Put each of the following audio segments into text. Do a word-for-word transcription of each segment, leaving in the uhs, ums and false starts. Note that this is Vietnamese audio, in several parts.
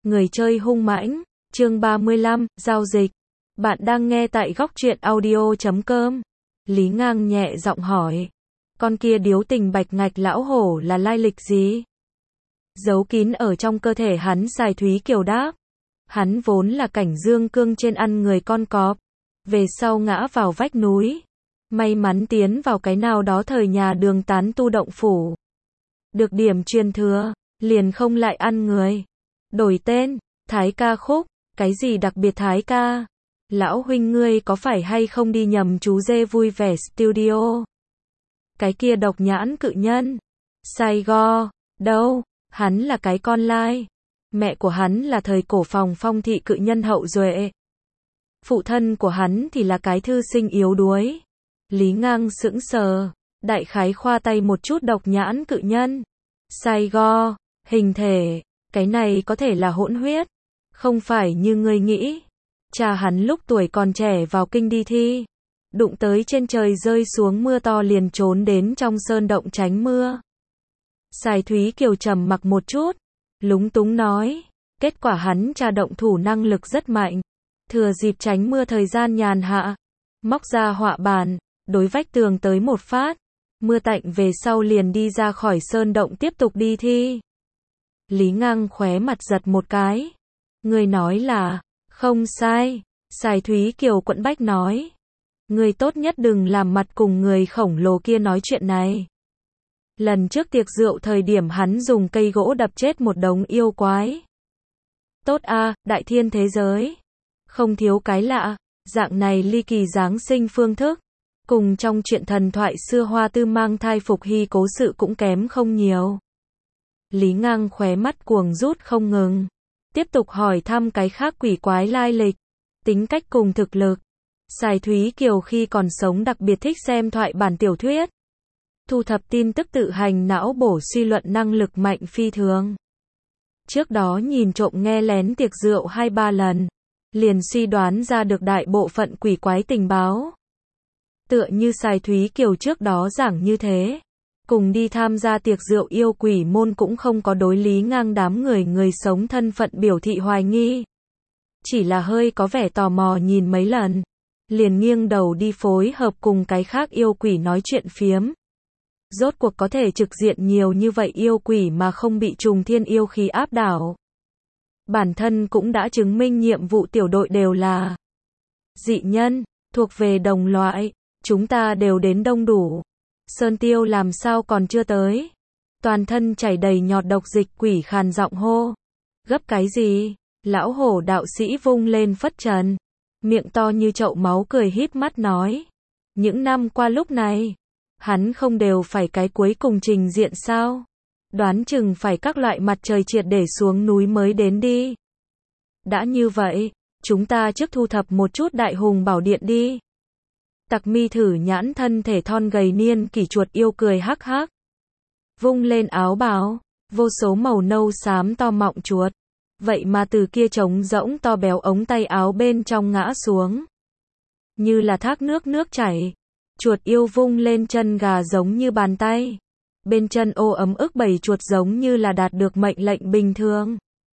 Người chơi hung mãnh, chương ba mươi lăm, giao dịch. Bạn đang nghe tại góc truyện audio chấm com. Lý Ngang nhẹ giọng hỏi. Con kia điếu tình bạch ngạch lão hổ là lai lịch gì? Giấu kín ở trong cơ thể hắn. Sài Thúy Kiều đáp. Hắn vốn là cảnh dương cương trên ăn người con cọp. Về sau ngã vào vách núi. May mắn tiến vào cái nào đó thời nhà Đường tán tu động phủ. Được điểm truyền thừa, liền không lại ăn người. Đổi tên, Thái Ca Khúc. Cái gì đặc biệt Thái Ca? Lão huynh ngươi có phải hay không đi nhầm chú dê vui vẻ studio? Cái kia độc nhãn cự nhân. Sai go, đâu, hắn là cái con lai. Mẹ của hắn là thời cổ phòng phong thị cự nhân hậu duệ. Phụ thân của hắn thì là cái thư sinh yếu đuối. Lý Ngang sững sờ, đại khái khoa tay một chút độc nhãn cự nhân. Sai go, hình thể, cái này có thể là hỗn huyết. Không phải như ngươi nghĩ. Cha hắn lúc tuổi còn trẻ vào kinh đi thi. Đụng tới trên trời rơi xuống mưa to liền trốn đến trong sơn động tránh mưa. Sài Thúy Kiều trầm mặc một chút. Lúng túng nói. Kết quả hắn cha động thủ năng lực rất mạnh. Thừa dịp tránh mưa thời gian nhàn hạ. Móc ra họa bàn. Đối vách tường tới một phát. Mưa tạnh về sau liền đi ra khỏi sơn động tiếp tục đi thi. Lý Ngang khóe mặt giật một cái. Người nói là, không sai. Sài Thúy Kiều quẫn bách nói. Người tốt nhất đừng làm mặt cùng người khổng lồ kia nói chuyện này. Lần trước tiệc rượu thời điểm hắn dùng cây gỗ đập chết một đống yêu quái. Tốt a, đại thiên thế giới. Không thiếu cái lạ, dạng này ly kỳ giáng sinh phương thức. Cùng trong chuyện thần thoại xưa Hoa Tư mang thai phục hy cố sự cũng kém không nhiều. Lý Ngang khóe mắt cuồng rút không ngừng. Tiếp tục hỏi thăm cái khác quỷ quái lai lịch, tính cách cùng thực lực. Sài Thúy Kiều khi còn sống đặc biệt thích xem thoại bản tiểu thuyết. Thu thập tin tức tự hành não bổ suy luận năng lực mạnh phi thường. Trước đó nhìn trộm nghe lén tiệc rượu hai ba lần. Liền suy đoán ra được đại bộ phận quỷ quái tình báo. Tựa như Sài Thúy Kiều trước đó giảng như thế. Cùng đi tham gia tiệc rượu yêu quỷ môn cũng không có đối Lý Ngang đám người người sống thân phận biểu thị hoài nghi. Chỉ là hơi có vẻ tò mò nhìn mấy lần. Liền nghiêng đầu đi phối hợp cùng cái khác yêu quỷ nói chuyện phiếm. Rốt cuộc có thể trực diện nhiều như vậy yêu quỷ mà không bị trùng thiên yêu khí áp đảo. Bản thân cũng đã chứng minh nhiệm vụ tiểu đội đều là dị nhân, thuộc về đồng loại. Chúng ta đều đến đông đủ. Sơn Tiêu làm sao còn chưa tới? Toàn thân chảy đầy nhọt độc dịch quỷ khàn giọng hô. Gấp cái gì? Lão hổ đạo sĩ vung lên phất trần. Miệng to như chậu máu cười híp mắt nói. Những năm qua lúc này, hắn không đều phải cái cuối cùng trình diện sao? Đoán chừng phải các loại mặt trời triệt để xuống núi mới đến đi. Đã như vậy, chúng ta trước thu thập một chút đại hùng bảo điện đi. Tặc mi thử nhãn thân thể thon gầy niên kỷ chuột yêu cười hắc hắc. Vung lên áo bào, vô số màu nâu xám to mọng chuột. Vậy mà từ kia trống rỗng to béo ống tay áo bên trong ngã xuống. Như là thác nước nước chảy. Chuột yêu vung lên chân gà giống như bàn tay. Bên chân ô ấm ức bảy chuột giống như là đạt được mệnh lệnh bình thường.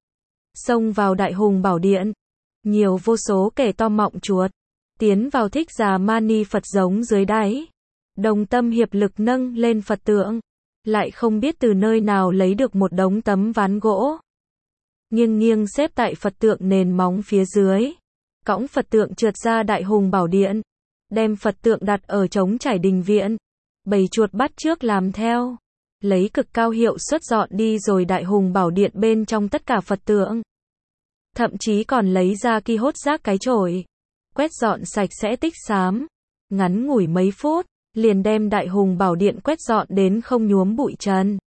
Xông vào đại hùng bảo điện. Nhiều vô số kẻ to mọng chuột. Tiến vào thích già mani Phật giống dưới đáy. Đồng tâm hiệp lực nâng lên Phật tượng. Lại không biết từ nơi nào lấy được một đống tấm ván gỗ. Nghiêng nghiêng xếp tại Phật tượng nền móng phía dưới. Cõng Phật tượng trượt ra đại hùng bảo điện. Đem Phật tượng đặt ở trống trải đình viện. Bầy chuột bắt trước làm theo. Lấy cực cao hiệu suất dọn đi rồi đại hùng bảo điện bên trong tất cả Phật tượng. Thậm chí còn lấy ra ki hốt rác cái chổi. Quét dọn sạch sẽ tích xám. Ngắn ngủi mấy phút, liền đem đại hùng bảo điện quét dọn đến không nhuốm bụi trần.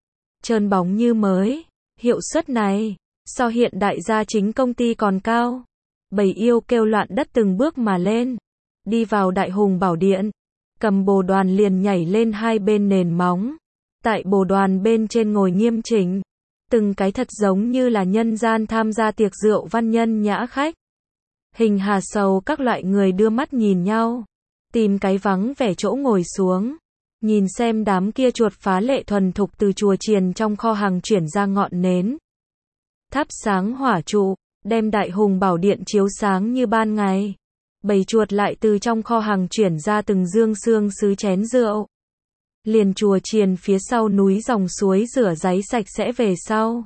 Trơn bóng như mới. Hiệu suất này, so hiện đại gia chính công ty còn cao. Bầy yêu kêu loạn đất từng bước mà lên. Đi vào đại hùng bảo điện. Cầm bồ đoàn liền nhảy lên hai bên nền móng. Tại bồ đoàn bên trên ngồi nghiêm chỉnh. Từng cái thật giống như là nhân gian tham gia tiệc rượu văn nhân nhã khách. Hình hà sầu các loại người đưa mắt nhìn nhau. Tìm cái vắng vẻ chỗ ngồi xuống. Nhìn xem đám kia chuột phá lệ thuần thục từ chùa chiền trong kho hàng chuyển ra ngọn nến. thắp sáng hỏa trụ, đem đại hùng bảo điện chiếu sáng như ban ngày. Bầy chuột lại từ trong kho hàng chuyển ra từng dương xương sứ chén rượu. Liền chùa chiền phía sau núi dòng suối rửa ráy sạch sẽ về sau.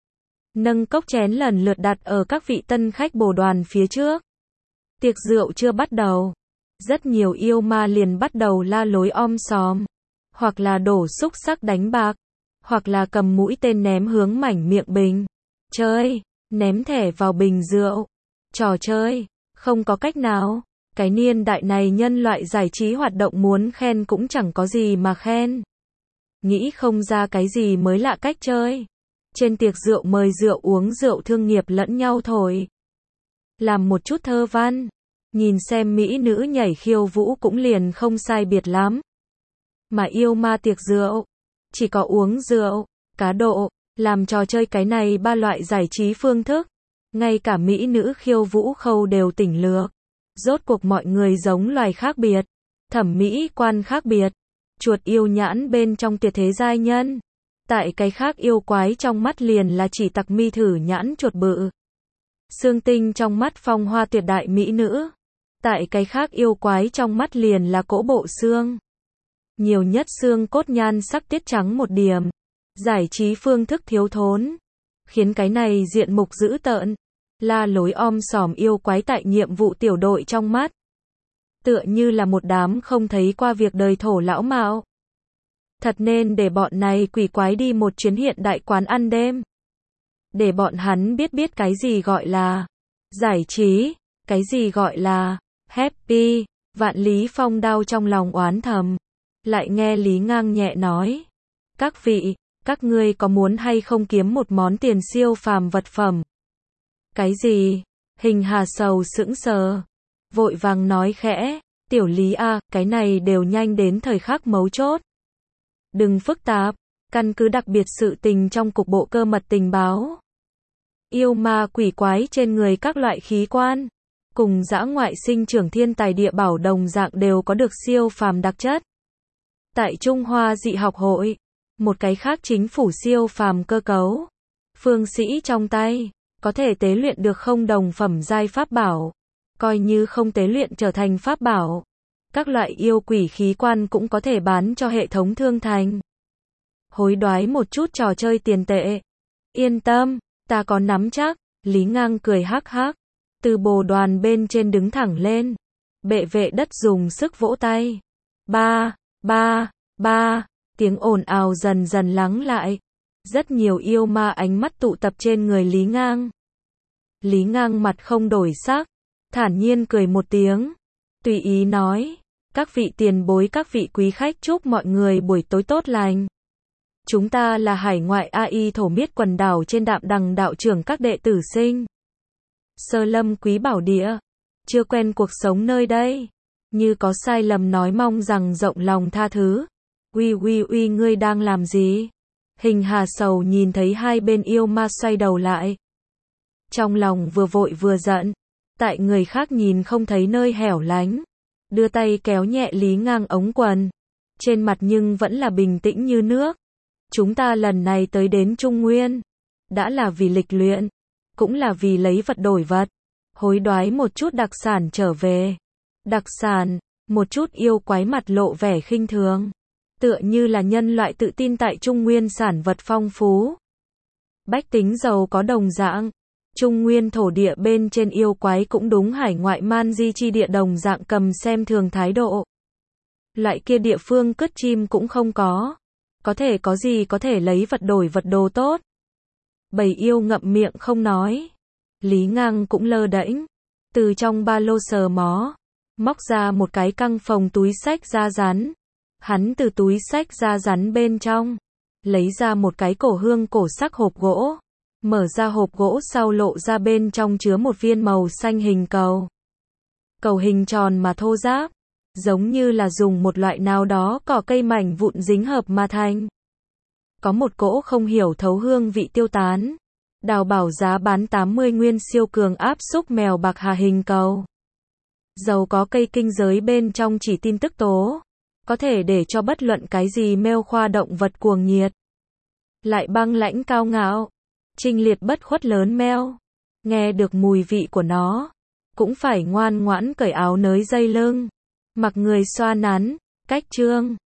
Nâng cốc chén lần lượt đặt ở các vị tân khách bồ đoàn phía trước. Tiệc rượu chưa bắt đầu. Rất nhiều yêu ma liền bắt đầu la lối om sòm. Hoặc là đổ xúc sắc đánh bạc. Hoặc là cầm mũi tên ném hướng mảnh miệng bình. Chơi, ném thẻ vào bình rượu. Trò chơi, không có cách nào. Cái niên đại này nhân loại giải trí hoạt động muốn khen cũng chẳng có gì mà khen. Nghĩ không ra cái gì mới lạ cách chơi. Trên tiệc rượu mời rượu uống rượu thương nghiệp lẫn nhau thổi. Làm một chút thơ văn. Nhìn xem mỹ nữ nhảy khiêu vũ cũng liền không sai biệt lắm. Mà yêu ma tiệc rượu. Chỉ có uống rượu, cá độ, làm trò chơi cái này ba loại giải trí phương thức. Ngay cả mỹ nữ khiêu vũ khâu đều tỉnh lược. Rốt cuộc mọi người giống loài khác biệt. Thẩm mỹ quan khác biệt. Chuột yêu nhãn bên trong tuyệt thế giai nhân. Tại cái khác yêu quái trong mắt liền là chỉ tặc mi thử nhãn chuột bự. Xương tinh trong mắt phong hoa tuyệt đại mỹ nữ. Tại cái khác yêu quái trong mắt liền là cỗ bộ xương. Nhiều nhất xương cốt nhan sắc tiết trắng một điểm. Giải trí phương thức thiếu thốn. Khiến cái này diện mục dữ tợn. La lối om sòm yêu quái tại nhiệm vụ tiểu đội trong mắt. Tựa như là một đám không thấy qua việc đời thổ lão mạo. Thật nên để bọn này quỷ quái đi một chuyến hiện đại quán ăn đêm. Để bọn hắn biết biết cái gì gọi là giải trí, cái gì gọi là happy. Vạn Lý Phong đau trong lòng oán thầm. Lại nghe Lý Ngang nhẹ nói. Các vị, các ngươi có muốn hay không kiếm một món tiền siêu phàm vật phẩm? Cái gì? Hình Hà Sầu sững sờ. Vội vàng nói khẽ. Tiểu Lý a, cái này đều nhanh đến thời khắc mấu chốt. Đừng phức tạp. Căn cứ đặc biệt sự tình trong cục bộ cơ mật tình báo. Yêu ma quỷ quái trên người các loại khí quan. Cùng dã ngoại sinh trưởng thiên tài địa bảo đồng dạng đều có được siêu phàm đặc chất. Tại Trung Hoa dị học hội. Một cái khác chính phủ siêu phàm cơ cấu. Phương sĩ trong tay. Có thể tế luyện được không đồng phẩm giai pháp bảo. Coi như không tế luyện trở thành pháp bảo. Các loại yêu quỷ khí quan cũng có thể bán cho hệ thống thương thành. Hối đoái một chút trò chơi tiền tệ. Yên tâm, ta có nắm chắc. Lý Ngang cười hắc hắc. Từ bồ đoàn bên trên đứng thẳng lên. Bệ vệ đất dùng sức vỗ tay. Ba, ba, ba. Tiếng ồn ào dần dần lắng lại. Rất nhiều yêu ma ánh mắt tụ tập trên người Lý Ngang. Lý Ngang mặt không đổi sắc. Thản nhiên cười một tiếng. Tùy ý nói. Các vị tiền bối các vị quý khách chúc mọi người buổi tối tốt lành. Chúng ta là hải ngoại a i thổ miết quần đảo trên đạm đằng đạo trưởng các đệ tử sinh. Sơ lâm quý bảo địa. Chưa quen cuộc sống nơi đây. Như có sai lầm nói mong rằng rộng lòng tha thứ. Uy uy uy ngươi đang làm gì? Hình Hà Sầu nhìn thấy hai bên yêu ma xoay đầu lại. Trong lòng vừa vội vừa giận. Tại người khác nhìn không thấy nơi hẻo lánh. Đưa tay kéo nhẹ Lý Ngang ống quần. Trên mặt nhưng vẫn là bình tĩnh như nước. Chúng ta lần này tới đến Trung Nguyên. Đã là vì lịch luyện. Cũng là vì lấy vật đổi vật. Hối đoái một chút đặc sản trở về. Đặc sản, một chút yêu quái mặt lộ vẻ khinh thường. Tựa như là nhân loại tự tin tại Trung Nguyên sản vật phong phú. Bách tính giàu có đồng dạng. Trung Nguyên thổ địa bên trên yêu quái cũng đúng hải ngoại man di chi địa đồng dạng cầm xem thường thái độ. Loại kia địa phương cất chim cũng không có. Có thể có gì có thể lấy vật đổi vật đồ tốt. Bầy yêu ngậm miệng không nói. Lý Ngang cũng lơ đễnh. Từ trong ba lô sờ mó. Móc ra một cái căng phồng túi xách da rắn. Hắn từ túi xách da rắn bên trong. Lấy ra một cái cổ hương cổ sắc hộp gỗ. Mở ra hộp gỗ sau lộ ra bên trong chứa một viên màu xanh hình cầu. Cầu hình tròn mà thô ráp. Giống như là dùng một loại nào đó cỏ cây mảnh vụn dính hợp mà thành. Có một cỗ không hiểu thấu hương vị tiêu tán. Đào bảo giá bán tám mươi nguyên siêu cường áp xúc mèo bạc hà hình cầu. Dầu có cây kinh giới bên trong chỉ tin tức tố. Có thể để cho bất luận cái gì mêu khoa động vật cuồng nhiệt. Lại băng lãnh cao ngạo. Trinh Liệt bất khuất lớn meo. Nghe được mùi vị của nó. Cũng phải ngoan ngoãn cởi áo nới dây lưng. Mặc người xoa nắn. Cách trương.